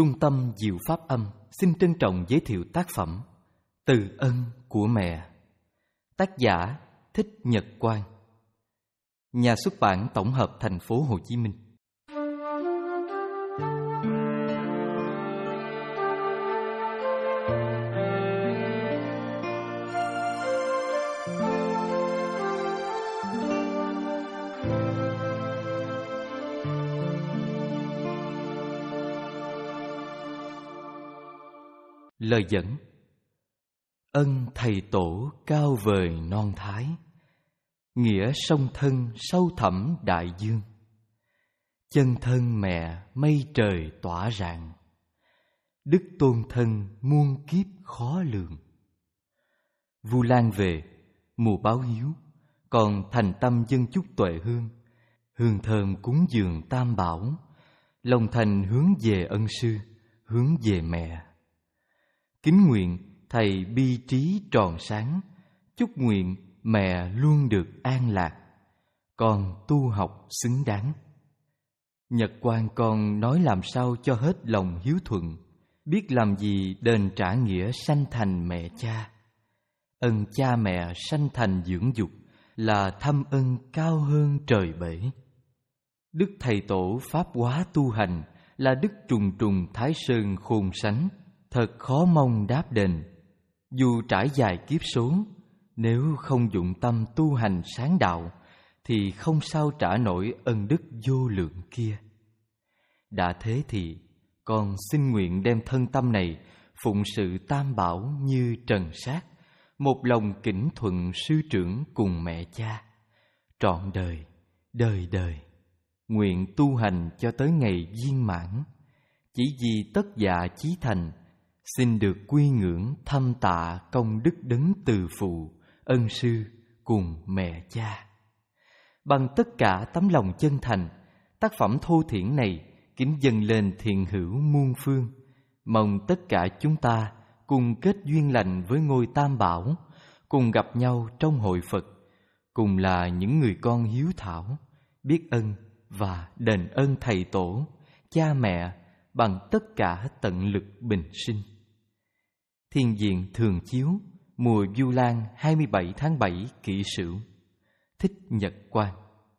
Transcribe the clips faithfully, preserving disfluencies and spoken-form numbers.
Trung tâm Diệu Pháp Âm xin trân trọng giới thiệu tác phẩm Từ ân của mẹ. Tác giả Thích Nhật Quang. Nhà xuất bản tổng hợp thành phố Hồ Chí Minh. Lời dẫn: ân thầy tổ cao vời non thái, nghĩa song thân sâu thẳm đại dương. Chân thân mẹ mây trời tỏa rạng, đức tôn thân muôn kiếp khó lường. Vu Lan về, mùa báo hiếu, còn thành tâm dân chúc tuệ hương. Hương thơm cúng dường tam bảo, lòng thành hướng về ân sư, hướng về mẹ. Kính nguyện thầy bi trí tròn sáng, chúc nguyện mẹ luôn được an lạc, con tu học xứng đáng. Nhật Quang con nói làm sao cho hết lòng hiếu thuận, biết làm gì đền trả nghĩa sanh thành mẹ cha. Ân cha mẹ sanh thành dưỡng dục là thâm ân cao hơn trời bể. Đức thầy tổ pháp hóa tu hành là đức trùng trùng thái sơn khôn sánh, thật khó mong đáp đền. Dù trải dài kiếp số, nếu không dụng tâm tu hành sáng đạo thì không sao trả nổi ân đức vô lượng kia. Đã thế thì con xin nguyện đem thân tâm này phụng sự tam bảo như trần sát, một lòng kính thuận sư trưởng cùng mẹ cha. Trọn đời, đời đời, nguyện tu hành cho tới ngày viên mãn, chỉ vì tất dạ chí thành, xin được quy ngưỡng thâm tạ công đức đấng từ phụ, ân sư cùng mẹ cha. Bằng tất cả tấm lòng chân thành, tác phẩm thô thiển này kính dâng lên thiện hữu muôn phương. Mong tất cả chúng ta cùng kết duyên lành với ngôi Tam Bảo, cùng gặp nhau trong hội Phật, cùng là những người con hiếu thảo, biết ơn và đền ơn thầy tổ, cha mẹ bằng tất cả tận lực bình sinh. Thiên diện thường chiếu, mùa Vu Lan hai mươi bảy tháng bảy Kỷ Sửu. Thích Nhật Quang.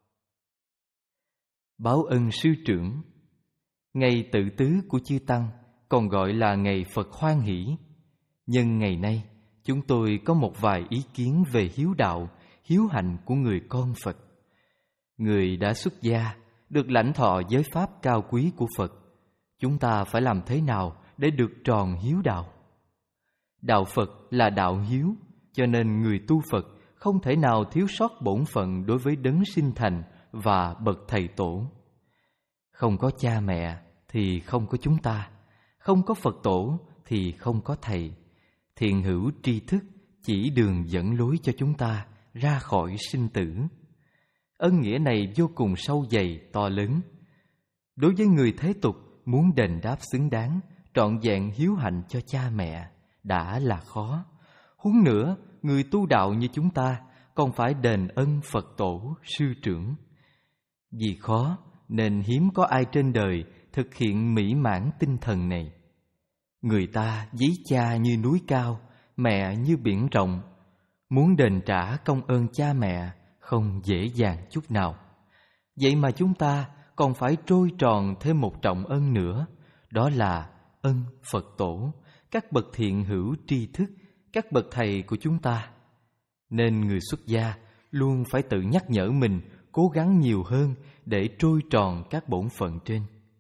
Báo ân sư trưởng. Ngày tự tứ của chư Tăng còn gọi là ngày Phật hoan hỷ. Nhưng ngày nay chúng tôi có một vài ý kiến về hiếu đạo, hiếu hạnh của người con Phật. Người đã xuất gia, được lãnh thọ giới pháp cao quý của Phật, chúng ta phải làm thế nào để được tròn hiếu đạo? Đạo Phật là đạo hiếu, cho nên người tu Phật không thể nào thiếu sót bổn phận đối với đấng sinh thành và bậc thầy tổ. Không có cha mẹ thì không có chúng ta, không có Phật tổ thì không có thầy. Thiện hữu tri thức chỉ đường dẫn lối cho chúng ta ra khỏi sinh tử. Ân nghĩa này vô cùng sâu dày, to lớn. Đối với người thế tục, muốn đền đáp xứng đáng, trọn vẹn hiếu hạnh cho cha mẹ đã là khó. Huống nữa, người tu đạo như chúng ta còn phải đền ân Phật tổ, sư trưởng. Vì khó nên hiếm có ai trên đời thực hiện mỹ mãn tinh thần này. Người ta ví cha như núi cao, mẹ như biển rộng. Muốn đền trả công ơn cha mẹ không dễ dàng chút nào. Vậy mà chúng ta còn phải trôi tròn thêm một trọng ân nữa, đó là ân Phật tổ, các bậc thiện hữu tri thức, các bậc thầy của chúng ta. Nên người xuất gia luôn phải tự nhắc nhở mình cố gắng nhiều hơn để trôi tròn các bổn phận trên.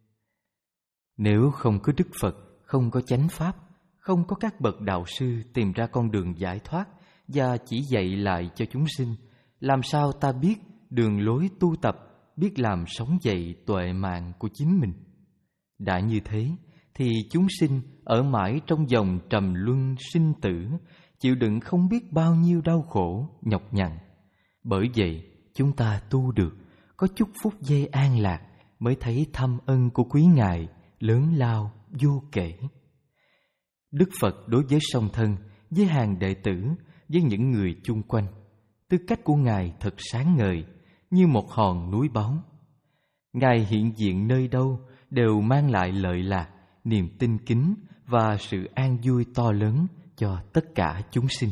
Nếu không có Đức Phật, không có chánh pháp, không có các bậc đạo sư tìm ra con đường giải thoát và chỉ dạy lại cho chúng sinh, làm sao ta biết đường lối tu tập, biết làm sống dậy tuệ mạng của chính mình? Đã như thế thì chúng sinh ở mãi trong dòng trầm luân sinh tử, chịu đựng không biết bao nhiêu đau khổ, nhọc nhằn. Bởi vậy, chúng ta tu được, có chút phút giây an lạc mới thấy thâm ân của quý Ngài lớn lao vô kể. Đức Phật đối với song thân, với hàng đệ tử, với những người chung quanh, tư cách của Ngài thật sáng ngời, như một hòn núi báu. Ngài hiện diện nơi đâu đều mang lại lợi lạc, niềm tin kính và sự an vui to lớn cho tất cả chúng sinh.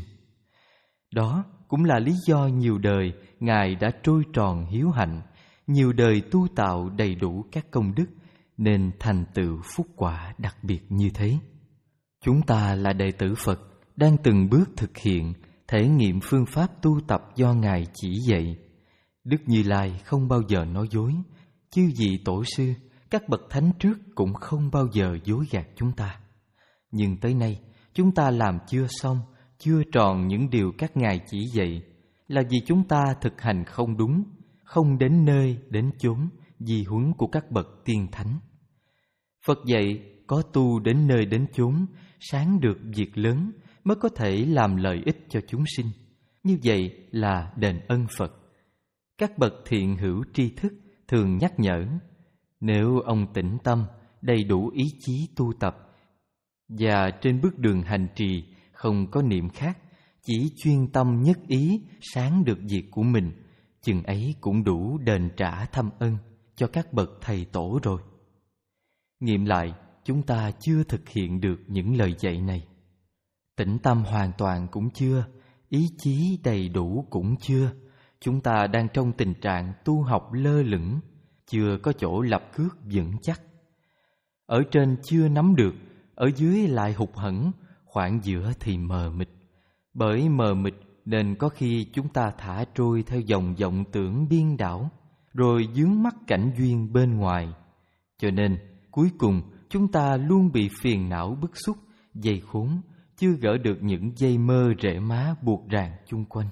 Đó cũng là lý do nhiều đời Ngài đã trôi tròn hiếu hạnh, nhiều đời tu tạo đầy đủ các công đức, nên thành tựu phúc quả đặc biệt như thế. Chúng ta là đệ tử Phật, đang từng bước thực hiện, thể nghiệm phương pháp tu tập do Ngài chỉ dạy. Đức Như Lai không bao giờ nói dối, chư vị tổ sư, các bậc thánh trước cũng không bao giờ dối gạt chúng ta. Nhưng tới nay, chúng ta làm chưa xong, chưa tròn những điều các Ngài chỉ dạy, là vì chúng ta thực hành không đúng, không đến nơi, đến chốn, di huấn của các bậc tiên thánh. Phật dạy, có tu đến nơi đến chốn, sáng được việc lớn, mới có thể làm lợi ích cho chúng sinh. Như vậy là đền ân Phật. Các bậc thiện hữu tri thức thường nhắc nhở, nếu ông tĩnh tâm, đầy đủ ý chí tu tập, và trên bước đường hành trì không có niệm khác, chỉ chuyên tâm nhất ý sáng được việc của mình, chừng ấy cũng đủ đền trả thâm ân cho các bậc thầy tổ rồi. Nghiệm lại, chúng ta chưa thực hiện được những lời dạy này. Tĩnh tâm hoàn toàn cũng chưa, ý chí đầy đủ cũng chưa. Chúng ta đang trong tình trạng tu học lơ lửng, chưa có chỗ lập cước vững chắc. Ở trên chưa nắm được, ở dưới lại hụt hẫng, khoảng giữa thì mờ mịt. Bởi mờ mịt nên có khi chúng ta thả trôi theo dòng vọng tưởng điên đảo, rồi vướng mắc cảnh duyên bên ngoài. Cho nên cuối cùng chúng ta luôn bị phiền não bức xúc, dây khốn, chưa gỡ được những dây mơ rễ má buộc ràng chung quanh.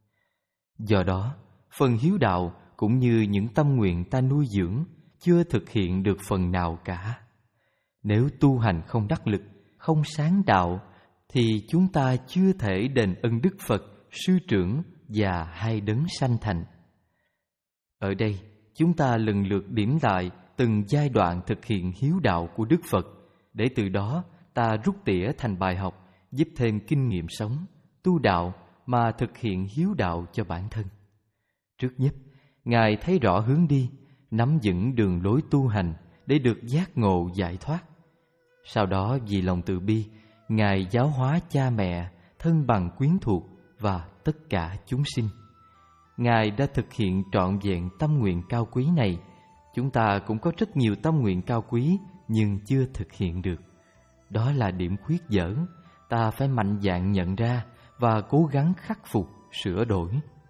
Do đó, phần hiếu đạo cũng như những tâm nguyện ta nuôi dưỡng chưa thực hiện được phần nào cả. Nếu tu hành không đắc lực, không sáng đạo, thì chúng ta chưa thể đền ân Đức Phật, Sư Trưởng và hai đấng sanh thành. Ở đây, chúng ta lần lượt điểm lại từng giai đoạn thực hiện hiếu đạo của Đức Phật, để từ đó ta rút tỉa thành bài học, giúp thêm kinh nghiệm sống, tu đạo mà thực hiện hiếu đạo cho bản thân. Trước nhất, Ngài thấy rõ hướng đi, nắm vững đường lối tu hành để được giác ngộ giải thoát. Sau đó vì lòng từ bi, Ngài giáo hóa cha mẹ, thân bằng quyến thuộc và tất cả chúng sinh. Ngài đã thực hiện trọn vẹn tâm nguyện cao quý này. Chúng ta cũng có rất nhiều tâm nguyện cao quý nhưng chưa thực hiện được. Đó là điểm khuyết dở, ta phải mạnh dạn nhận ra và cố gắng khắc phục, sửa đổi.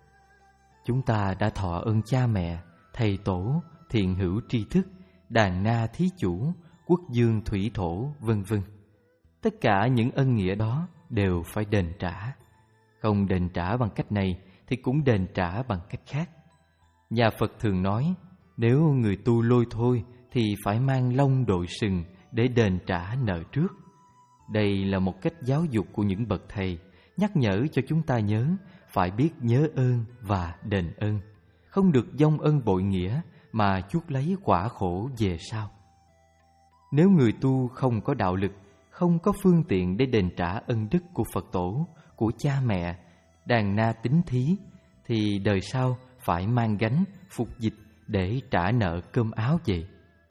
Chúng ta đã thọ ơn cha mẹ, thầy tổ, thiện hữu tri thức, đàn na thí chủ, quốc dương thủy thổ, vân vân. Tất cả những ân nghĩa đó đều phải đền trả. Không đền trả bằng cách này thì cũng đền trả bằng cách khác. Nhà Phật thường nói, nếu người tu lôi thôi thì phải mang lông đội sừng để đền trả nợ trước. Đây là một cách giáo dục của những bậc thầy, nhắc nhở cho chúng ta nhớ phải biết nhớ ơn và đền ơn, không được vong ân bội nghĩa mà chuốc lấy quả khổ về sau. Nếu người tu không có đạo lực, không có phương tiện để đền trả ân đức của Phật tổ, của cha mẹ, đàn na tín thí, thì đời sau phải mang gánh, phục dịch để trả nợ cơm áo vậy.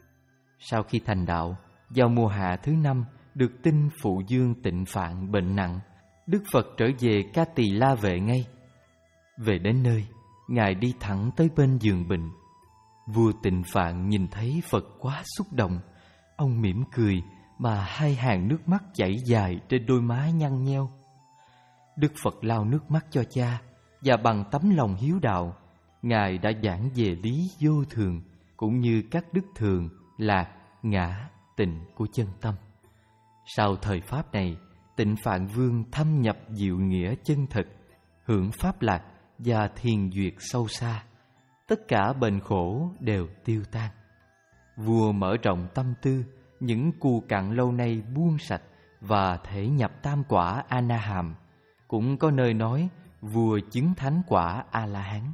Sau khi thành đạo, vào mùa hạ thứ năm, được tin phụ dương Tịnh Phạn bệnh nặng, Đức Phật trở về Ca Tỳ La Vệ ngay. Về đến nơi, Ngài đi thẳng tới bên giường bệnh. Vua Tịnh Phạn nhìn thấy Phật quá xúc động. Ông mỉm cười mà hai hàng nước mắt chảy dài trên đôi má nhăn nheo. Đức Phật lau nước mắt cho cha, và bằng tấm lòng hiếu đạo, Ngài đã giảng về lý vô thường, cũng như các đức thường, lạc, ngã, tịnh của chân tâm. Sau thời Pháp này, Tịnh Phạn Vương thâm nhập diệu nghĩa chân thật, hưởng pháp lạc và thiền duyệt sâu xa. Tất cả bệnh khổ đều tiêu tan. Vua mở rộng tâm tư, những cù cặn lâu nay buông sạch và thể nhập tam quả A-na-hàm. Cũng có nơi nói vua chứng thánh quả A-la-hán.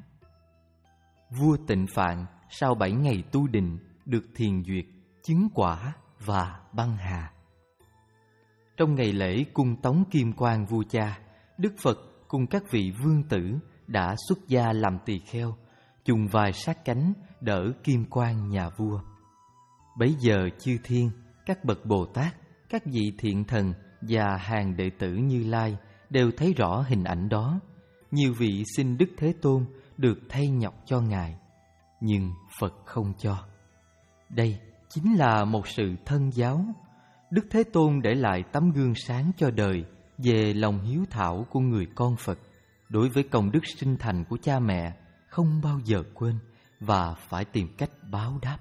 Vua Tịnh Phạn sau bảy ngày tu định được thiền duyệt, chứng quả và băng hà. Trong ngày lễ cung tống kim quan vua cha, Đức Phật cùng các vị vương tử đã xuất gia làm tỳ kheo, chung vai sát cánh đỡ kim quan nhà vua. Bấy giờ chư thiên, các bậc Bồ Tát, các vị thiện thần và hàng đệ tử Như Lai đều thấy rõ hình ảnh đó. Nhiều vị xin Đức Thế Tôn được thay nhọc cho Ngài, nhưng Phật không cho. Đây chính là một sự thân giáo. Đức Thế Tôn để lại tấm gương sáng cho đời về lòng hiếu thảo của người con Phật đối với công đức sinh thành của cha mẹ, không bao giờ quên và phải tìm cách báo đáp.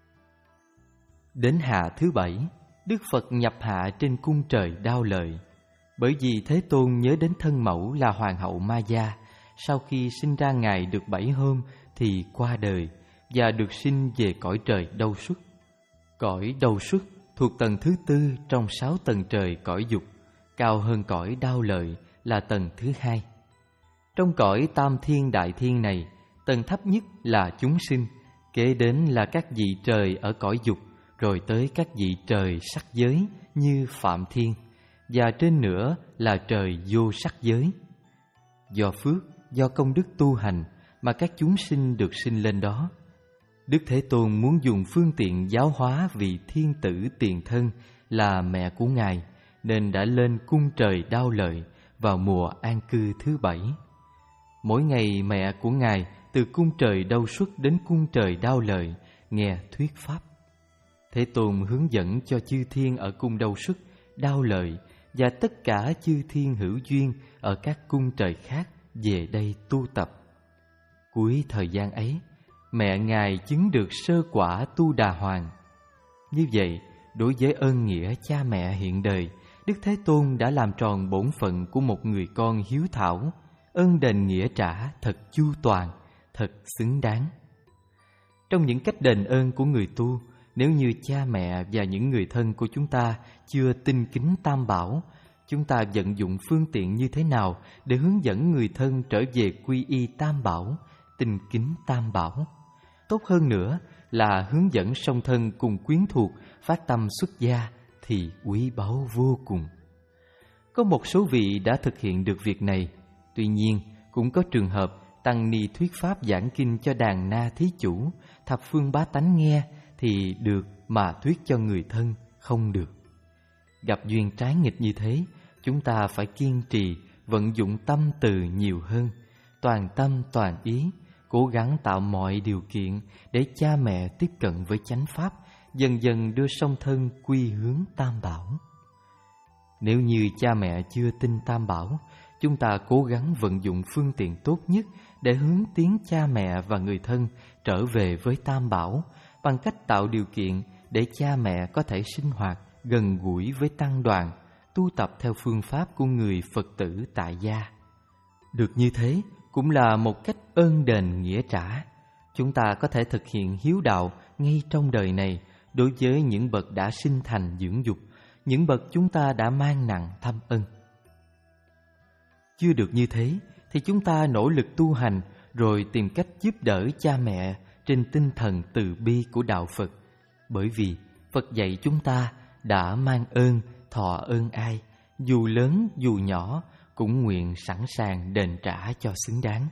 Đến hạ thứ bảy, Đức Phật nhập hạ trên cung trời Đao Lợi. Bởi vì Thế Tôn nhớ đến thân mẫu là Hoàng hậu Maya, sau khi sinh ra Ngài được bảy hôm thì qua đời và được sinh về cõi trời Đâu Xuất. Cõi Đâu Xuất thuộc tầng thứ tư trong sáu tầng trời cõi dục, cao hơn cõi Đao Lợi là tầng thứ hai. Trong cõi Tam Thiên Đại Thiên này, tầng thấp nhất là chúng sinh, kế đến là các vị trời ở cõi dục, rồi tới các vị trời sắc giới như Phạm Thiên, và trên nữa là trời vô sắc giới. Do phước, do công đức tu hành mà các chúng sinh được sinh lên đó. Đức Thế Tôn muốn dùng phương tiện giáo hóa vị thiên tử tiền thân là mẹ của Ngài, nên đã lên cung trời Đao Lợi vào mùa an cư thứ bảy. Mỗi ngày mẹ của Ngài từ cung trời Đâu Xuất đến cung trời Đao Lợi nghe thuyết pháp. Thế Tôn hướng dẫn cho chư thiên ở cung Đâu Xuất, Đao Lợi và tất cả chư thiên hữu duyên ở các cung trời khác về đây tu tập. Cuối thời gian ấy, mẹ Ngài chứng được sơ quả Tu Đà Hoàng. Như vậy, đối với ơn nghĩa cha mẹ hiện đời, Đức Thế Tôn đã làm tròn bổn phận của một người con hiếu thảo, ơn đền nghĩa trả thật chu toàn, thật xứng đáng. Trong những cách đền ơn của người tu, nếu như cha mẹ và những người thân của chúng ta chưa tinh kính Tam Bảo, chúng ta vận dụng phương tiện như thế nào để hướng dẫn người thân trở về quy y Tam Bảo, tinh kính Tam Bảo? Tốt hơn nữa là hướng dẫn song thân cùng quyến thuộc phát tâm xuất gia thì quý báu vô cùng. Có một số vị đã thực hiện được việc này, tuy nhiên cũng có trường hợp tăng ni thuyết pháp giảng kinh cho đàn na thí chủ, thập phương bá tánh nghe thì được mà thuyết cho người thân không được. Gặp duyên trái nghịch như thế, chúng ta phải kiên trì vận dụng tâm từ nhiều hơn, toàn tâm toàn ý, cố gắng tạo mọi điều kiện để cha mẹ tiếp cận với chánh pháp, dần dần đưa song thân quy hướng Tam Bảo. Nếu như cha mẹ chưa tin Tam Bảo, chúng ta cố gắng vận dụng phương tiện tốt nhất để hướng tiến cha mẹ và người thân trở về với Tam Bảo, bằng cách tạo điều kiện để cha mẹ có thể sinh hoạt gần gũi với tăng đoàn, tu tập theo phương pháp của người Phật tử tại gia. Được như thế cũng là một cách ơn đền nghĩa trả. Chúng ta có thể thực hiện hiếu đạo ngay trong đời này đối với những bậc đã sinh thành dưỡng dục, những bậc chúng ta đã mang nặng thâm ân. Chưa được như thế thì chúng ta nỗ lực tu hành rồi tìm cách giúp đỡ cha mẹ trên tinh thần từ bi của đạo Phật. Bởi vì Phật dạy chúng ta đã mang ơn, thọ ơn ai, dù lớn dù nhỏ, cũng nguyện sẵn sàng đền trả cho xứng đáng.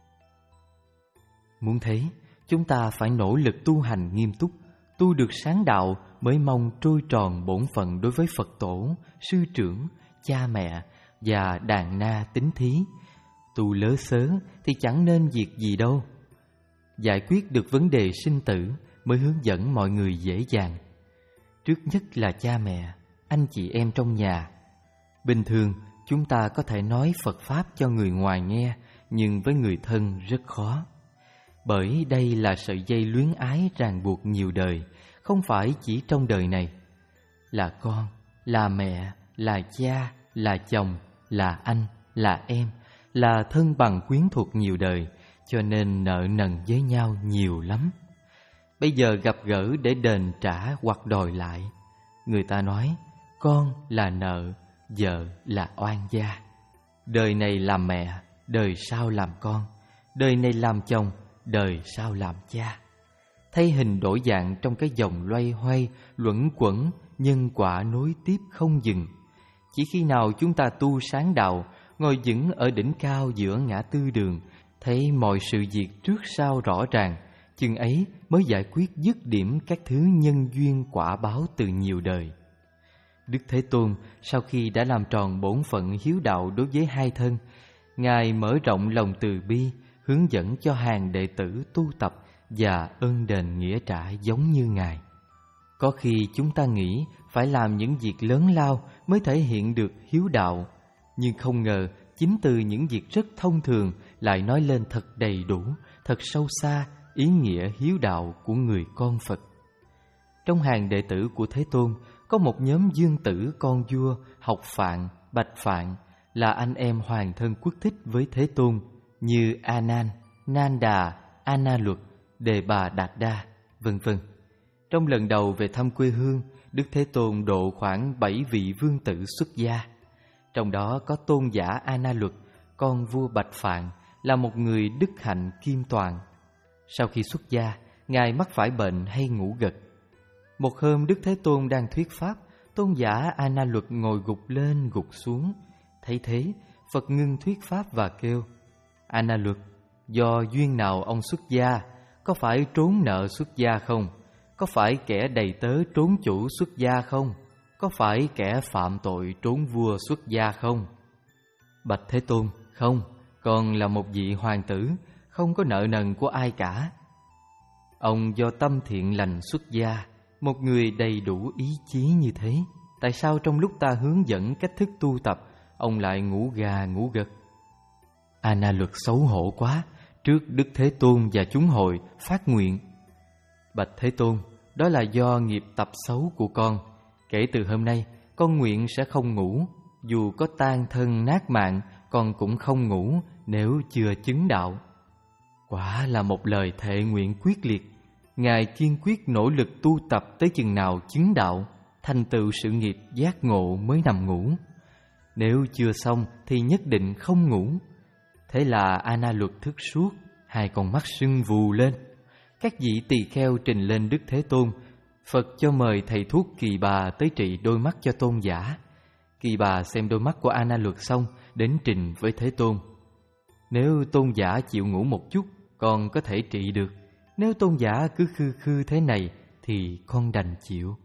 Muốn thế, chúng ta phải nỗ lực tu hành nghiêm túc, tu được sáng đạo mới mong trôi tròn bổn phận đối với Phật tổ, sư trưởng, cha mẹ và đàn na tín thí. Tu lớ sớ thì chẳng nên việc gì đâu. Giải quyết được vấn đề sinh tử mới hướng dẫn mọi người dễ dàng. Trước nhất là cha mẹ, anh chị em trong nhà. Bình thường chúng ta có thể nói Phật Pháp cho người ngoài nghe, nhưng với người thân rất khó. Bởi đây là sợi dây luyến ái ràng buộc nhiều đời, không phải chỉ trong đời này. Là con, là mẹ, là cha, là chồng, là anh, là em, là thân bằng quyến thuộc nhiều đời, cho nên nợ nần với nhau nhiều lắm. Bây giờ gặp gỡ để đền trả hoặc đòi lại, người ta nói con là nợ, vợ là oan gia. Đời này làm mẹ, đời sau làm con, đời này làm chồng, đời sau làm cha. Thay hình đổi dạng trong cái dòng loay hoay, luẩn quẩn, nhân quả nối tiếp không dừng. Chỉ khi nào chúng ta tu sáng đạo, ngồi vững ở đỉnh cao giữa ngã tư đường, thấy mọi sự việc trước sau rõ ràng, chừng ấy mới giải quyết dứt điểm các thứ nhân duyên quả báo từ nhiều đời. Đức Thế Tôn sau khi đã làm tròn bổn phận hiếu đạo đối với hai thân, Ngài mở rộng lòng từ bi, hướng dẫn cho hàng đệ tử tu tập và ơn đền nghĩa trả giống như Ngài. Có khi chúng ta nghĩ phải làm những việc lớn lao mới thể hiện được hiếu đạo, nhưng không ngờ chính từ những việc rất thông thường lại nói lên thật đầy đủ, thật sâu xa ý nghĩa hiếu đạo của người con Phật. Trong hàng đệ tử của Thế Tôn có một nhóm dương tử con vua Học Phạn, Bạch Phạn là anh em hoàng thân quốc thích với Thế Tôn, như A Nan, Nan Đà, A Na Luật, Đề Bà Đạt Đa, vân vân. Trong lần đầu về thăm quê hương, Đức Thế Tôn độ khoảng bảy vị vương tử xuất gia. Trong đó có tôn giả A Na Luật, con vua Bạch Phạn, là một người đức hạnh kim toàn. Sau khi xuất gia, Ngài mắc phải bệnh hay ngủ gật. Một hôm Đức Thế Tôn đang thuyết pháp, tôn giả A Na Luật ngồi gục lên gục xuống. Thấy thế, Phật ngưng thuyết pháp và kêu: A Na Luật, do duyên nào ông xuất gia? Có phải trốn nợ xuất gia không? Có phải kẻ đầy tớ trốn chủ xuất gia không? Có phải kẻ phạm tội trốn vua xuất gia không? Bạch Thế Tôn, không, con là một vị hoàng tử, không có nợ nần của ai cả. Ông do tâm thiện lành xuất gia, một người đầy đủ ý chí như thế, tại sao trong lúc ta hướng dẫn cách thức tu tập, ông lại ngủ gà ngủ gật? A Na Luật xấu hổ quá, trước Đức Thế Tôn và chúng hội phát nguyện: Bạch Thế Tôn, đó là do nghiệp tập xấu của con. Kể từ hôm nay, con nguyện sẽ không ngủ. Dù có tan thân nát mạng, con cũng không ngủ nếu chưa chứng đạo. Quả là một lời thệ nguyện quyết liệt. Ngài kiên quyết nỗ lực tu tập tới chừng nào chứng đạo, thành tựu sự nghiệp giác ngộ mới nằm ngủ. Nếu chưa xong thì nhất định không ngủ. Thế là A Na Luật thức suốt, hai con mắt sưng vù lên. Các vị tỳ kheo trình lên Đức Thế Tôn. Phật cho mời thầy thuốc Kỳ Bà tới trị đôi mắt cho tôn giả. Kỳ Bà xem đôi mắt của A Na Luật xong, đến trình với Thế Tôn: Nếu tôn giả chịu ngủ một chút, con có thể trị được. Nếu tôn giả cứ khư khư thế này thì con đành chịu.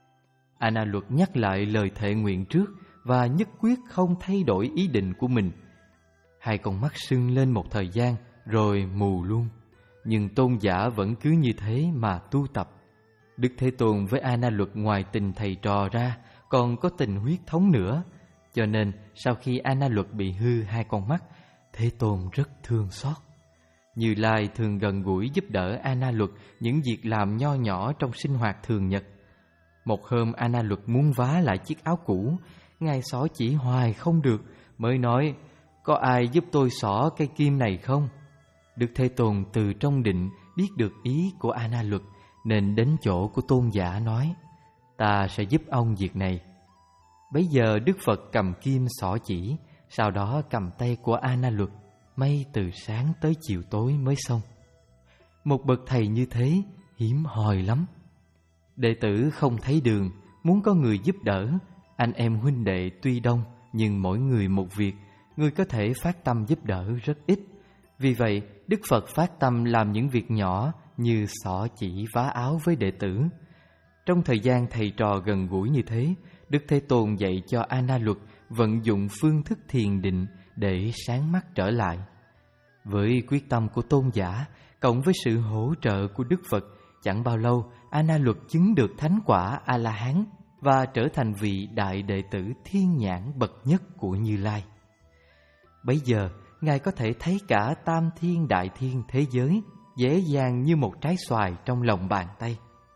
A Na Luật nhắc lại lời thệ nguyện trước và nhất quyết không thay đổi ý định của mình. Hai con mắt sưng lên một thời gian rồi mù luôn, nhưng tôn giả vẫn cứ như thế mà tu tập. Đức Thế Tôn với A Na Luật ngoài tình thầy trò ra còn có tình huyết thống nữa, cho nên sau khi A Na Luật bị hư hai con mắt, Thế Tôn rất thương xót. Như Lai thường gần gũi giúp đỡ A Na Luật những việc làm nho nhỏ trong sinh hoạt thường nhật. Một hôm A Na Luật muốn vá lại chiếc áo cũ, Ngài xỏ chỉ hoài không được, mới nói: Có ai giúp tôi xỏ cây kim này không? Đức Thế Tôn từ trong định biết được ý của A Na Luật, nên đến chỗ của tôn giả nói: Ta sẽ giúp ông việc này. Bấy giờ Đức Phật cầm kim xỏ chỉ, sau đó cầm tay của A Na Luật, may từ sáng tới chiều tối mới xong. Một bậc thầy như thế hiếm hoi lắm. Đệ tử không thấy đường, muốn có người giúp đỡ. Anh em huynh đệ tuy đông, nhưng mỗi người một việc, người có thể phát tâm giúp đỡ rất ít. Vì vậy, Đức Phật phát tâm làm những việc nhỏ như xỏ chỉ vá áo với đệ tử. Trong thời gian thầy trò gần gũi như thế, Đức Thế Tôn dạy cho A Na Luật vận dụng phương thức thiền định để sáng mắt trở lại. Với quyết tâm của tôn giả, cộng với sự hỗ trợ của Đức Phật, chẳng bao lâu A Na Luật chứng được thánh quả A-la-hán và trở thành vị đại đệ tử thiên nhãn bậc nhất của Như Lai. Bấy giờ, Ngài có thể thấy cả tam thiên đại thiên thế giới dễ dàng như một trái xoài trong lòng bàn tay.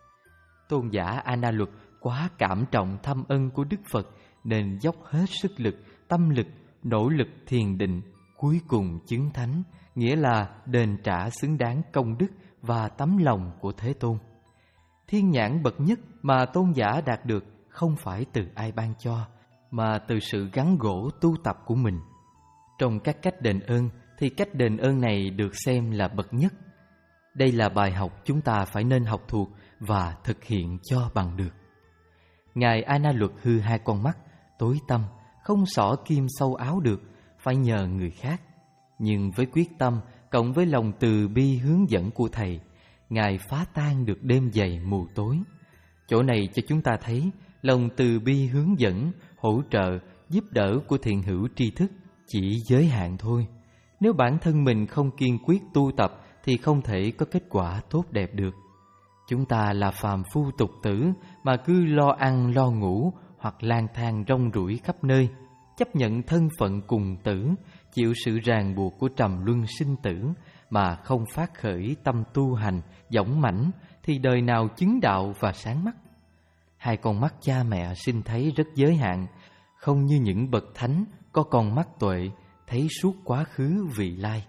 Tôn giả A Na Luật quá cảm trọng thâm ân của Đức Phật nên dốc hết sức lực, tâm lực, nỗ lực thiền định, cuối cùng chứng thánh, nghĩa là đền trả xứng đáng công đức và tấm lòng của Thế Tôn. Thiên nhãn bậc nhất mà tôn giả đạt được không phải từ ai ban cho, mà từ sự gắn gỗ tu tập của mình. Trong các cách đền ơn thì cách đền ơn này được xem là bậc nhất. Đây là bài học chúng ta phải nên học thuộc và thực hiện cho bằng được. Ngài A Na Luật hư hai con mắt, tối tăm, không xỏ kim sâu áo được, phải nhờ người khác. Nhưng với quyết tâm cộng với lòng từ bi hướng dẫn của thầy, Ngài phá tan được đêm dày mù tối. Chỗ này cho chúng ta thấy lòng từ bi hướng dẫn, hỗ trợ, giúp đỡ của thiện hữu tri thức chỉ giới hạn thôi. Nếu bản thân mình không kiên quyết tu tập thì không thể có kết quả tốt đẹp được. Chúng ta là phàm phu tục tử mà cứ lo ăn lo ngủ hoặc lang thang rong ruổi khắp nơi, chấp nhận thân phận cùng tử, chịu sự ràng buộc của trầm luân sinh tử mà không phát khởi tâm tu hành dõng mãnh thì đời nào chứng đạo và sáng mắt. Hai con mắt cha mẹ sinh thấy rất giới hạn, không như những bậc thánh có con mắt tuệ thấy suốt quá khứ vị lai.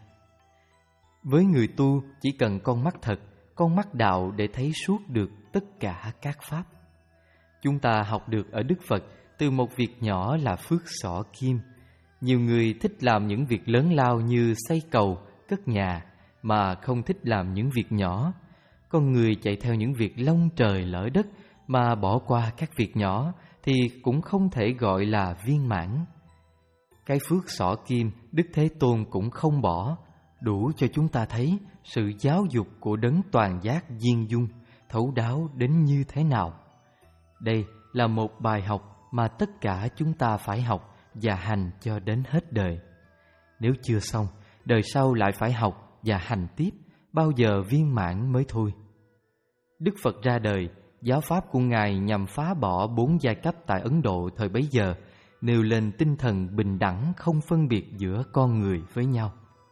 Với người tu chỉ cần con mắt thật, con mắt đạo để thấy suốt được tất cả các pháp. Chúng ta học được ở Đức Phật từ một việc nhỏ là phước xỏ kim. Nhiều người thích làm những việc lớn lao như xây cầu, cất nhà mà không thích làm những việc nhỏ. Con người chạy theo những việc lông trời lỡ đất mà bỏ qua các việc nhỏ thì cũng không thể gọi là viên mãn. Cái phước xỏ kim Đức Thế Tôn cũng không bỏ, đủ cho chúng ta thấy sự giáo dục của đấng toàn giác viên dung, thấu đáo đến như thế nào. Đây là một bài học mà tất cả chúng ta phải học và hành cho đến hết đời. Nếu chưa xong, đời sau lại phải học và hành tiếp, bao giờ viên mãn mới thôi. Đức Phật ra đời, giáo pháp của Ngài nhằm phá bỏ bốn giai cấp tại Ấn Độ thời bấy giờ, nêu lên tinh thần bình đẳng không phân biệt giữa con người với nhau.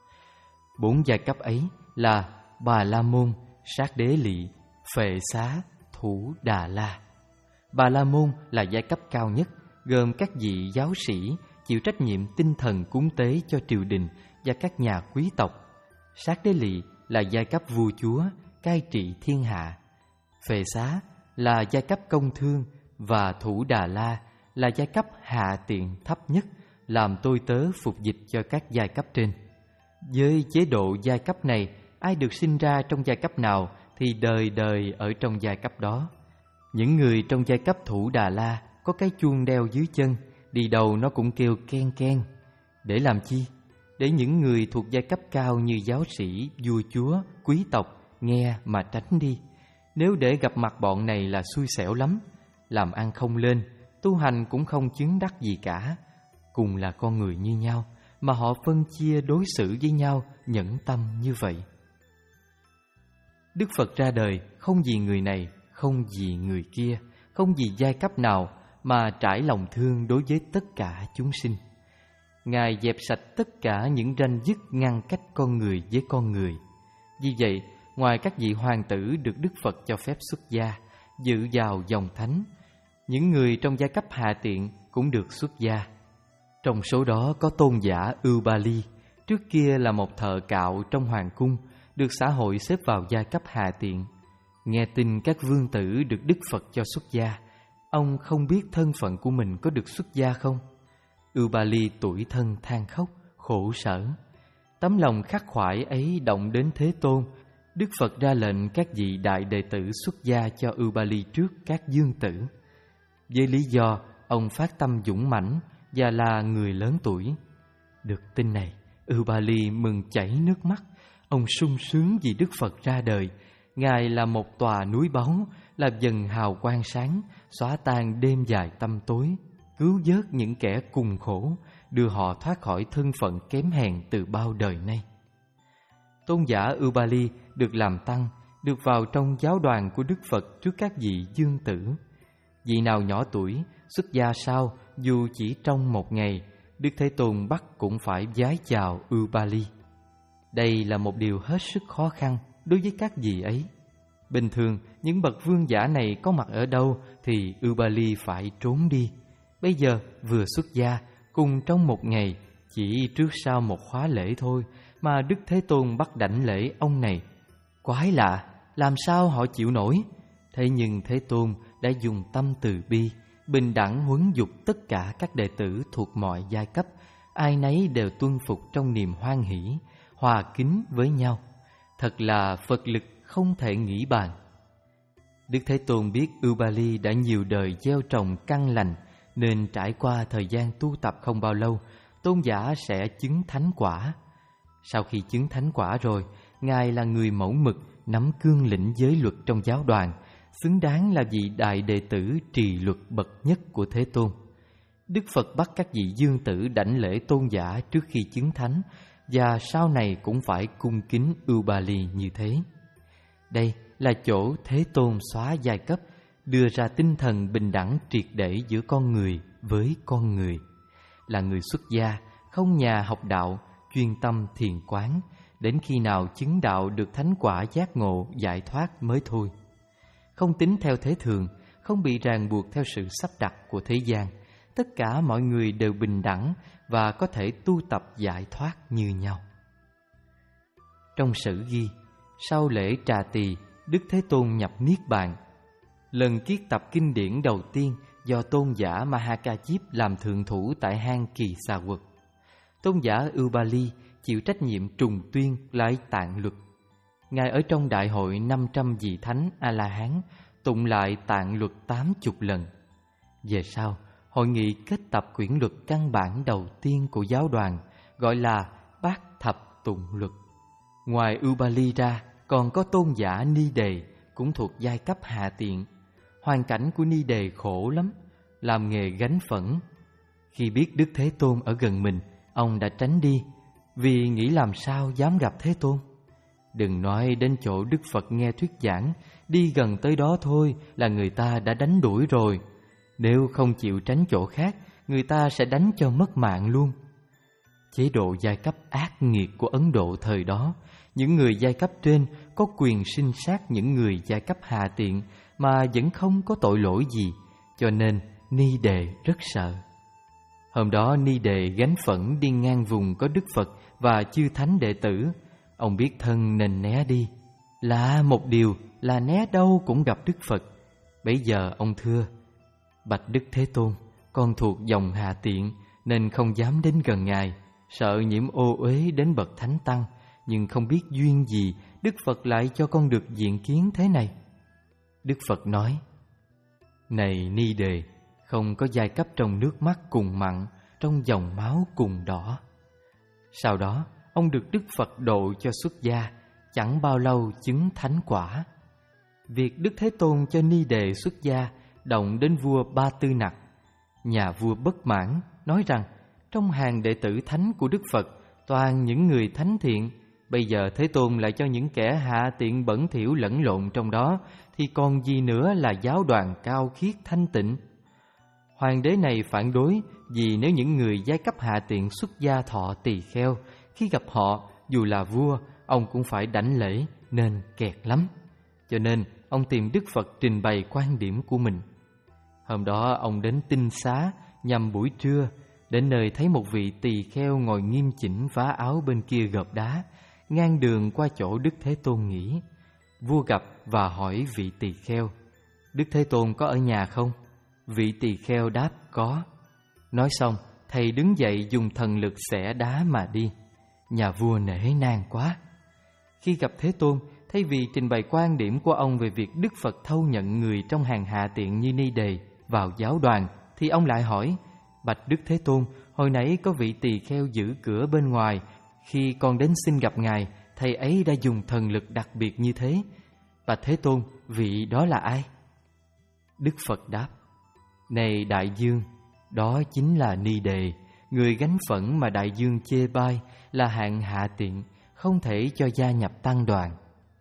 Bốn giai cấp ấy là Bà La Môn, Sát Đế Lị, Phệ Xá, Thủ Đà La. Bà La Môn là giai cấp cao nhất, gồm các vị giáo sĩ chịu trách nhiệm tinh thần cúng tế cho triều đình và các nhà quý tộc. Sát Đế Lị là giai cấp vua chúa, cai trị thiên hạ. Phệ Xá là giai cấp công thương và Thủ Đà La là giai cấp hạ tiện thấp nhất, làm tôi tớ phục dịch cho các giai cấp trên. Với chế độ giai cấp này, ai được sinh ra trong giai cấp nào thì đời đời ở trong giai cấp đó. Những người trong giai cấp Thủ Đà La có cái chuông đeo dưới chân, đi đâu nó cũng kêu ken ken. Để làm chi? Để những người thuộc giai cấp cao như giáo sĩ, vua chúa, quý tộc nghe mà tránh đi. Nếu để gặp mặt bọn này là xui xẻo lắm, làm ăn không lên, tu hành cũng không chứng đắc gì cả. Cùng là con người như nhau mà họ phân chia đối xử với nhau nhẫn tâm như vậy. Đức Phật ra đời không vì người này, không vì người kia, không vì giai cấp nào mà trải lòng thương đối với tất cả chúng sinh. Ngài dẹp sạch tất cả những ranh dứt ngăn cách con người với con người. Vì vậy, ngoài các vị hoàng tử được Đức Phật cho phép xuất gia, dự vào dòng thánh, những người trong giai cấp hạ tiện cũng được xuất gia. Trong số đó có tôn giả Ubali, trước kia là một thợ cạo trong hoàng cung, được xã hội xếp vào giai cấp hạ tiện. Nghe tin các vương tử được Đức Phật cho xuất gia, ông không biết thân phận của mình có được xuất gia không. Ubali tủi thân than khóc, khổ sở. Tấm lòng khắc khoải ấy động đến Thế Tôn. Đức Phật ra lệnh các vị đại đệ tử xuất gia cho Ubali trước các dương tử. Với lý do ông phát tâm dũng mãnh và là người lớn tuổi. Được tin này, Ubali mừng chảy nước mắt. Ông sung sướng vì Đức Phật ra đời. Ngài là một tòa núi báu, là dần hào quang sáng, xóa tan đêm dài tăm tối, cứu vớt những kẻ cùng khổ, đưa họ thoát khỏi thân phận kém hèn từ bao đời nay. Tôn giả Ubali được làm tăng, được vào trong giáo đoàn của Đức Phật trước các vị dương tử. Vị nào nhỏ tuổi, xuất gia sau, dù chỉ trong một ngày, Đức Thế Tôn bắt cũng phải vái chào Ubali. Đây là một điều hết sức khó khăn đối với các vị ấy. Bình thường, những bậc vương giả này có mặt ở đâu thì Ubali phải trốn đi. Bây giờ vừa xuất gia, cùng trong một ngày, chỉ trước sau một khóa lễ thôi mà Đức Thế Tôn bắt đảnh lễ ông này. Quái lạ, làm sao họ chịu nổi? Thế nhưng Thế Tôn đã dùng tâm từ bi, bình đẳng huấn dục tất cả các đệ tử thuộc mọi giai cấp, ai nấy đều tuân phục trong niềm hoan hỷ, hòa kính với nhau. Thật là Phật lực không thể nghĩ bàn. Đức Thế Tôn biết Ubali đã nhiều đời gieo trồng căn lành, nên trải qua thời gian tu tập không bao lâu, tôn giả sẽ chứng thánh quả. Sau khi chứng thánh quả rồi, Ngài là người mẫu mực, nắm cương lĩnh giới luật trong giáo đoàn, xứng đáng là vị đại đệ tử trì luật bậc nhất của Thế Tôn. Đức Phật bắt các vị dương tử đảnh lễ tôn giả trước khi chứng thánh, và sau này cũng phải cung kính Ubali như thế. Đây là chỗ Thế Tôn xóa giai cấp, đưa ra tinh thần bình đẳng triệt để giữa con người với con người. Là người xuất gia, không nhà học đạo, chuyên tâm thiền quán, đến khi nào chứng đạo được thánh quả giác ngộ giải thoát mới thôi. Không tính theo thế thường, không bị ràng buộc theo sự sắp đặt của thế gian. Tất cả mọi người đều bình đẳng và có thể tu tập giải thoát như nhau. Trong sử ghi, sau lễ Trà Tỳ, Đức Thế Tôn nhập Niết Bàn. Lần kiết tập kinh điển đầu tiên do tôn giả Mahakachip làm thượng thủ tại hang Kỳ Xà Quật. Tôn giả Ubali chịu trách nhiệm trùng tuyên lại tạng luật. Ngài ở trong đại hội năm trăm vị thánh A-la-hán tụng lại tạng luật tám chục lần. Về sau, hội nghị kết tập quyển luật căn bản đầu tiên của giáo đoàn, gọi là Bát Thập Tụng Luật. Ngoài Ubali ra, còn có tôn giả Ni Đề, cũng thuộc giai cấp hạ tiện. Hoàn cảnh của Ni Đề khổ lắm, làm nghề gánh phẫn. Khi biết Đức Thế Tôn ở gần mình, ông đã tránh đi, vì nghĩ làm sao dám gặp Thế Tôn. Đừng nói đến chỗ Đức Phật nghe thuyết giảng, đi gần tới đó thôi là người ta đã đánh đuổi rồi. Nếu không chịu tránh chỗ khác, người ta sẽ đánh cho mất mạng luôn. Chế độ giai cấp ác nghiệt của Ấn Độ thời đó, những người giai cấp trên có quyền sinh sát những người giai cấp hạ tiện mà vẫn không có tội lỗi gì, cho nên Ni Đề rất sợ. Hôm đó Ni Đề gánh phẫn đi ngang vùng có Đức Phật và chư thánh đệ tử. Ông biết thân nên né đi. Lạ một điều là né đâu cũng gặp Đức Phật. Bấy giờ ông thưa: Bạch Đức Thế Tôn, con thuộc dòng hạ tiện nên không dám đến gần Ngài, sợ nhiễm ô uế đến bậc thánh tăng, nhưng không biết duyên gì Đức Phật lại cho con được diện kiến thế này. Đức Phật nói: Này Ni Đề, không có giai cấp trong nước mắt cùng mặn, trong dòng máu cùng đỏ. Sau đó, ông được Đức Phật độ cho xuất gia, chẳng bao lâu chứng thánh quả. Việc Đức Thế Tôn cho Ni Đề xuất gia động đến vua Ba Tư Nặc. Nhà vua bất mãn, nói rằng trong hàng đệ tử thánh của Đức Phật toàn những người thánh thiện, bây giờ Thế Tôn lại cho những kẻ hạ tiện bẩn thỉu lẫn lộn trong đó, thì còn gì nữa là giáo đoàn cao khiết thanh tịnh. Hoàng đế này phản đối, vì nếu những người giai cấp hạ tiện xuất gia thọ tỳ kheo, khi gặp họ, dù là vua, ông cũng phải đảnh lễ, nên kẹt lắm. Cho nên ông tìm Đức Phật trình bày quan điểm của mình. Hôm đó ông đến Tinh Xá nhằm buổi trưa, đến nơi thấy một vị tỳ kheo ngồi nghiêm chỉnh vá áo bên kia gợp đá, ngang đường qua chỗ Đức Thế Tôn nghỉ. Vua gặp và hỏi vị tỳ kheo: Đức Thế Tôn có ở nhà không? Vị tỳ kheo đáp: có. Nói xong, thầy đứng dậy dùng thần lực xẻ đá mà đi. Nhà vua nể nang quá. Khi gặp Thế Tôn, thay vì trình bày quan điểm của ông về việc Đức Phật thâu nhận người trong hàng hạ tiện như Ni Đề vào giáo đoàn, thì ông lại hỏi: Bạch Đức Thế Tôn, hồi nãy có vị tỳ kheo giữ cửa bên ngoài, khi con đến xin gặp Ngài, thầy ấy đã dùng thần lực đặc biệt như thế. Bạch Thế Tôn, vị đó là ai? Đức Phật đáp: Này đại dương, đó chính là Ni Đề, người gánh phẫn mà đại dương chê bai, là hạng hạ tiện, không thể cho gia nhập tăng đoàn.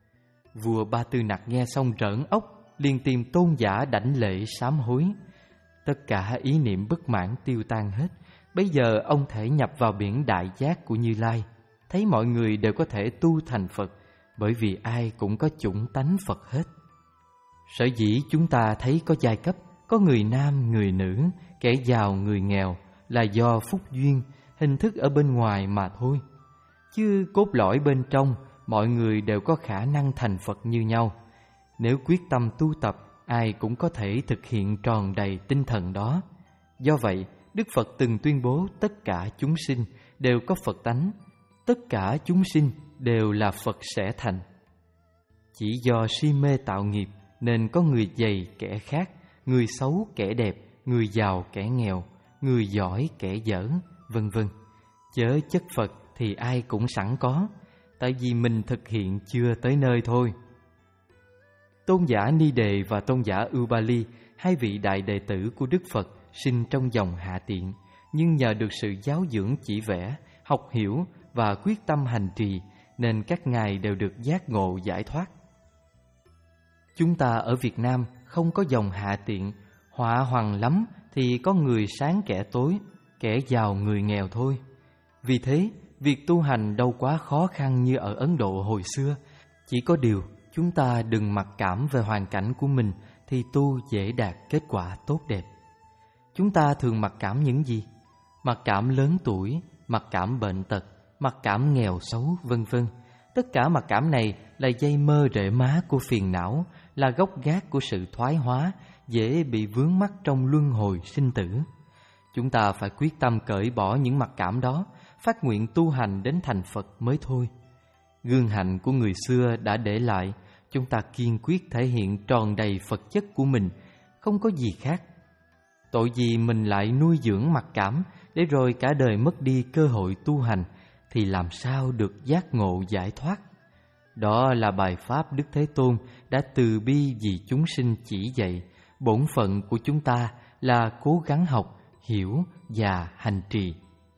Vua Ba Tư Nặc nghe xong rỡn ốc, liền tìm tôn giả đảnh lễ sám hối. Tất cả ý niệm bất mãn tiêu tan hết. Bây giờ ông thể nhập vào biển đại giác của Như Lai, thấy mọi người đều có thể tu thành Phật, bởi vì ai cũng có chủng tánh Phật hết. Sở dĩ chúng ta thấy có giai cấp, có người nam, người nữ, kẻ giàu, người nghèo, là do phúc duyên, hình thức ở bên ngoài mà thôi. Chứ cốt lõi bên trong, mọi người đều có khả năng thành Phật như nhau. Nếu quyết tâm tu tập, ai cũng có thể thực hiện tròn đầy tinh thần đó. Do vậy, Đức Phật từng tuyên bố tất cả chúng sinh đều có Phật tánh, tất cả chúng sinh đều là Phật sẽ thành. Chỉ do si mê tạo nghiệp nên có người dày kẻ khác, người xấu kẻ đẹp, người giàu kẻ nghèo, người giỏi kẻ dở, vân vân. Chớ chất Phật thì ai cũng sẵn có. tại vì mình thực hiện chưa tới nơi thôi. Tôn giả Ni Đề và tôn giả Ubali, hai vị đại đệ tử của Đức Phật, sinh trong dòng Hạ Tiện, nhưng nhờ được sự giáo dưỡng chỉ vẽ, học hiểu và quyết tâm hành trì, nên các ngài đều được giác ngộ giải thoát. Chúng ta ở Việt Nam không có dòng Hạ Tiện, họa hoằng lắm thì có người sáng kẻ tối, kẻ giàu người nghèo thôi. Vì thế, việc tu hành đâu quá khó khăn như ở Ấn Độ hồi xưa. Chỉ có điều, chúng ta đừng mặc cảm về hoàn cảnh của mình thì tu dễ đạt kết quả tốt đẹp. Chúng ta thường mặc cảm những gì? Mặc cảm lớn tuổi, mặc cảm bệnh tật, mặc cảm nghèo xấu, vân vân. Tất cả mặc cảm này là dây mơ rễ má của phiền não, là gốc gác của sự thoái hóa, dễ bị vướng mắc trong luân hồi sinh tử. Chúng ta phải quyết tâm cởi bỏ những mặc cảm đó, phát nguyện tu hành đến thành Phật mới thôi. Gương hạnh của người xưa đã để lại, chúng ta kiên quyết thể hiện tròn đầy Phật chất của mình, không có gì khác. Tội gì mình lại nuôi dưỡng mặc cảm, để rồi cả đời mất đi cơ hội tu hành, thì làm sao được giác ngộ giải thoát. Đó là bài pháp Đức Thế Tôn đã từ bi vì chúng sinh chỉ dạy. Bổn phận của chúng ta là cố gắng học, hiểu và hành trì.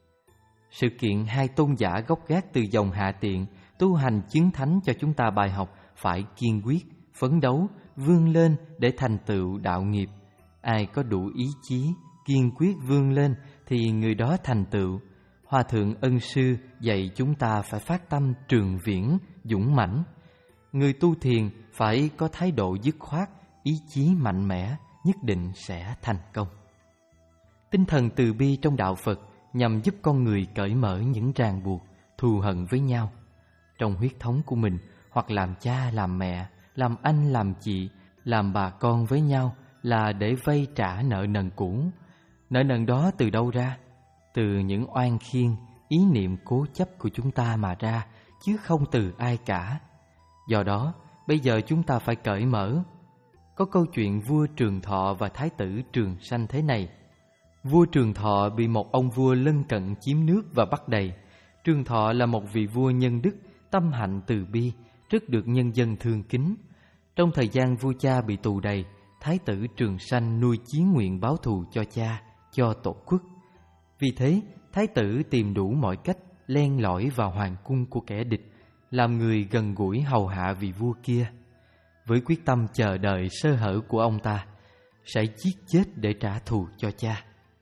Sự kiện hai tôn giả gốc gác từ dòng Hạ Tiện tu hành chứng thánh cho chúng ta bài học phải kiên quyết, phấn đấu, vươn lên để thành tựu đạo nghiệp. Ai có đủ ý chí, kiên quyết vươn lên thì người đó thành tựu. Hòa thượng Ân Sư dạy chúng ta phải phát tâm trường viễn, dũng mãnh. Người tu thiền phải có thái độ dứt khoát, ý chí mạnh mẽ, nhất định sẽ thành công. Tinh thần từ bi trong đạo Phật nhằm giúp con người cởi mở những ràng buộc, thù hận với nhau. Trong huyết thống của mình, hoặc làm cha làm mẹ, làm anh làm chị, làm bà con với nhau là để vay trả nợ nần cũ. Nợ nần đó từ đâu ra? Từ những oan khiên, ý niệm cố chấp của chúng ta mà ra, chứ không từ ai cả. Do đó, bây giờ chúng ta phải cởi mở. Có câu chuyện vua Trường Thọ và thái tử Trường Sanh thế này. Vua Trường Thọ bị một ông vua lân cận chiếm nước và bắt đầy. Trường Thọ là một vị vua nhân đức, tâm hạnh từ bi, rất được nhân dân thương kính. Trong thời gian vua cha bị tù đầy, thái tử Trường Sanh nuôi chí nguyện báo thù cho cha, cho tổ quốc. Vì thế, thái tử tìm đủ mọi cách len lỏi vào hoàng cung của kẻ địch, làm người gần gũi hầu hạ vị vua kia. Với quyết tâm chờ đợi sơ hở của ông ta, sẽ giết chết để trả thù cho cha.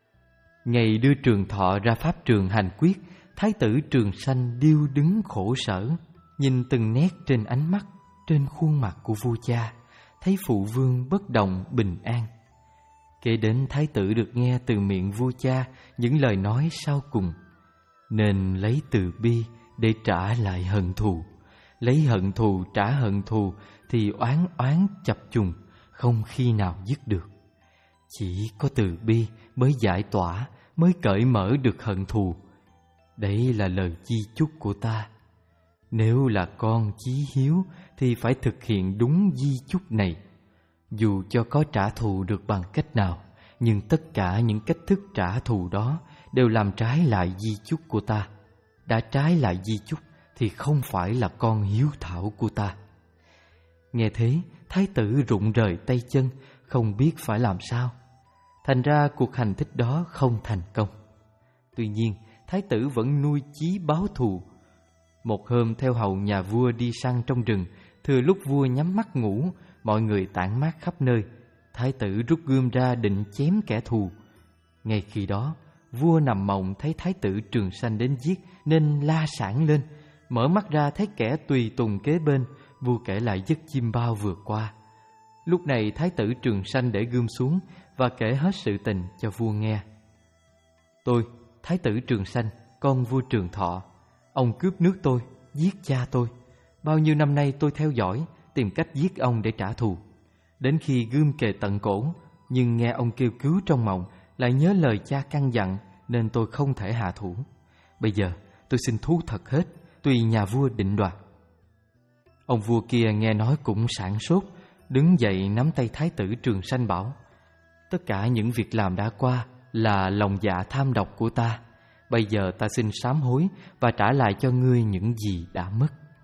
Ngày đưa Trường Thọ ra pháp trường hành quyết, thái tử Trường Sanh điêu đứng khổ sở, nhìn từng nét trên ánh mắt, trên khuôn mặt của vua cha, thấy phụ vương bất động bình an. Kế đến thái tử được nghe từ miệng vua cha những lời nói sau cùng: nên lấy từ bi để trả lại hận thù. Lấy hận thù trả hận thù thì oán oán chập trùng, không khi nào dứt được. Chỉ có từ bi mới giải tỏa, mới cởi mở được hận thù. Đấy là lời di chúc của ta. Nếu là con chí hiếu thì phải thực hiện đúng di chúc này. Dù cho có trả thù được bằng cách nào, nhưng tất cả những cách thức trả thù đó đều làm trái lại di chúc của ta. Đã trái lại di chúc thì không phải là con hiếu thảo của ta. Nghe thế, thái tử rụng rời tay chân, không biết phải làm sao. Thành ra cuộc hành thích đó không thành công. Tuy nhiên, thái tử vẫn nuôi chí báo thù. Một hôm theo hầu nhà vua đi săn trong rừng, thừa lúc vua nhắm mắt ngủ, mọi người tản mát khắp nơi. Thái tử rút gươm ra định chém kẻ thù. Ngay khi đó, vua nằm mộng thấy thái tử Trường Sanh đến giết, nên la sảng lên. Mở mắt ra thấy kẻ tùy tùng kế bên, vua kể lại giấc chim bao vừa qua. Lúc này thái tử Trường Sanh để gươm xuống và kể hết sự tình cho vua nghe. Tôi, thái tử Trường Sanh, con vua Trường Thọ. Ông cướp nước tôi, giết cha tôi. Bao nhiêu năm nay tôi theo dõi, tìm cách giết ông để trả thù. Đến khi gươm kề tận cổ, nhưng nghe ông kêu cứu trong mộng, lại nhớ lời cha căn dặn, nên tôi không thể hạ thủ. Bây giờ tôi xin thú thật hết, tùy nhà vua định đoạt. Ông vua kia nghe nói cũng sảng sốt, đứng dậy nắm tay thái tử Trường Sanh bảo: tất cả những việc làm đã qua là lòng dạ tham độc của ta. Bây giờ ta xin sám hối và trả lại cho ngươi những gì đã mất.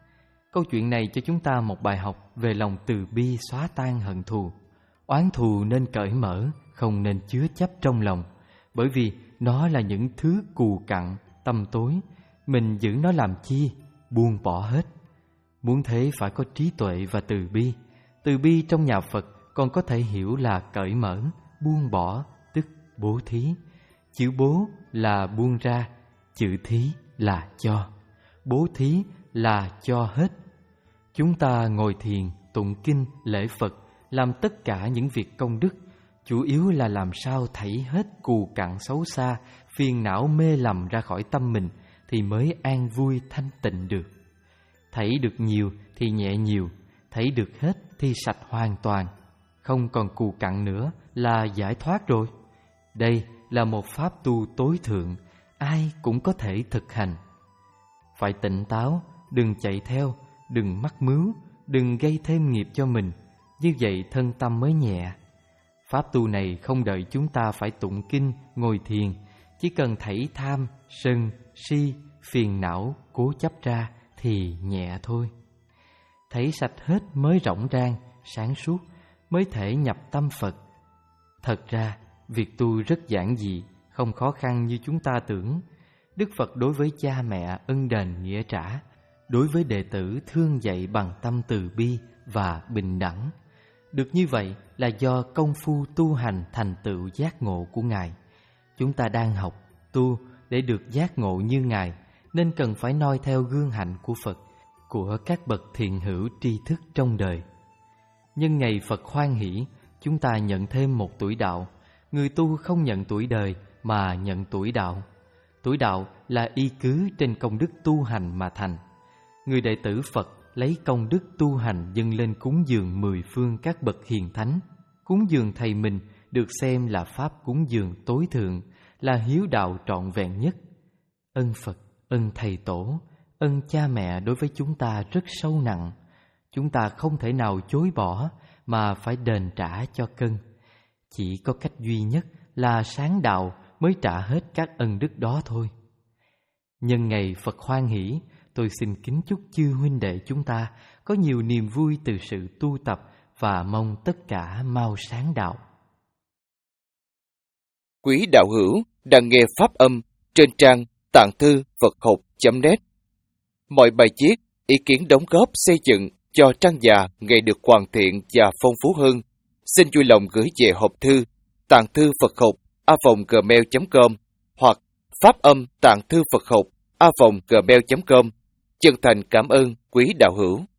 Câu chuyện này cho chúng ta một bài học về lòng từ bi xóa tan hận thù. Oán thù nên cởi mở, không nên chứa chấp trong lòng, bởi vì nó là những thứ cù cặn, tăm tối. Mình giữ nó làm chi? Buông bỏ hết. Muốn thế phải có trí tuệ và từ bi. Từ bi trong nhà Phật còn có thể hiểu là cởi mở, buông bỏ, tức bố thí. Chữ bố là buông ra, chữ thí là cho. Bố thí là cho hết. Chúng ta ngồi thiền, tụng kinh, lễ Phật, làm tất cả những việc công đức, chủ yếu là làm sao thảy hết cù cặn xấu xa, phiền não mê lầm ra khỏi tâm mình, thì mới an vui thanh tịnh được. Thảy được nhiều thì nhẹ nhiều, thảy được hết thì sạch hoàn toàn, không còn cù cặn nữa là giải thoát rồi. Đây là một pháp tu tối thượng, ai cũng có thể thực hành. Phải tỉnh táo, đừng chạy theo, đừng mắc mứu, đừng gây thêm nghiệp cho mình, như vậy thân tâm mới nhẹ. Pháp tu này không đợi chúng ta phải tụng kinh, ngồi thiền, chỉ cần thảy tham, sân, si, phiền não, cố chấp ra thì nhẹ thôi. Thảy sạch hết mới rỗng rang, sáng suốt, mới thể nhập tâm Phật. Thật ra, việc tu rất giản dị, không khó khăn như chúng ta tưởng. Đức Phật đối với cha mẹ ân đền nghĩa trả, đối với đệ tử thương dạy bằng tâm từ bi và bình đẳng. Được như vậy là do công phu tu hành thành tựu giác ngộ của Ngài. Chúng ta đang học, tu để được giác ngộ như Ngài, nên cần phải noi theo gương hạnh của Phật, của các bậc thiện hữu tri thức trong đời. Nhân ngày Phật hoan hỷ, chúng ta nhận thêm một tuổi đạo. Người tu không nhận tuổi đời mà nhận tuổi đạo. Tuổi đạo là y cứ trên công đức tu hành mà thành. Người đệ tử Phật lấy công đức tu hành dâng lên cúng dường mười phương các bậc hiền thánh. Cúng dường thầy mình được xem là pháp cúng dường tối thượng, là hiếu đạo trọn vẹn nhất. Ân Phật, ân thầy tổ, ân cha mẹ đối với chúng ta rất sâu nặng. Chúng ta không thể nào chối bỏ mà phải đền trả cho cân. Chỉ có cách duy nhất là sáng đạo mới trả hết các ân đức đó thôi. Nhân ngày Phật hoan hỷ, tôi xin kính chúc chư huynh đệ chúng ta có nhiều niềm vui từ sự tu tập và mong tất cả mau sáng đạo. Quý đạo hữu đang nghe pháp âm trên trang tạng thư Phật học chấm net. Mọi bài viết, ý kiến đóng góp xây dựng cho trang già ngày được hoàn thiện và phong phú hơn, xin vui lòng gửi về hộp thư tạng thư Phật học a vòng gmail chấm com hoặc pháp âm tạng thư Phật học a vòng gmail chấm com. Chân thành cảm ơn quý đạo hữu.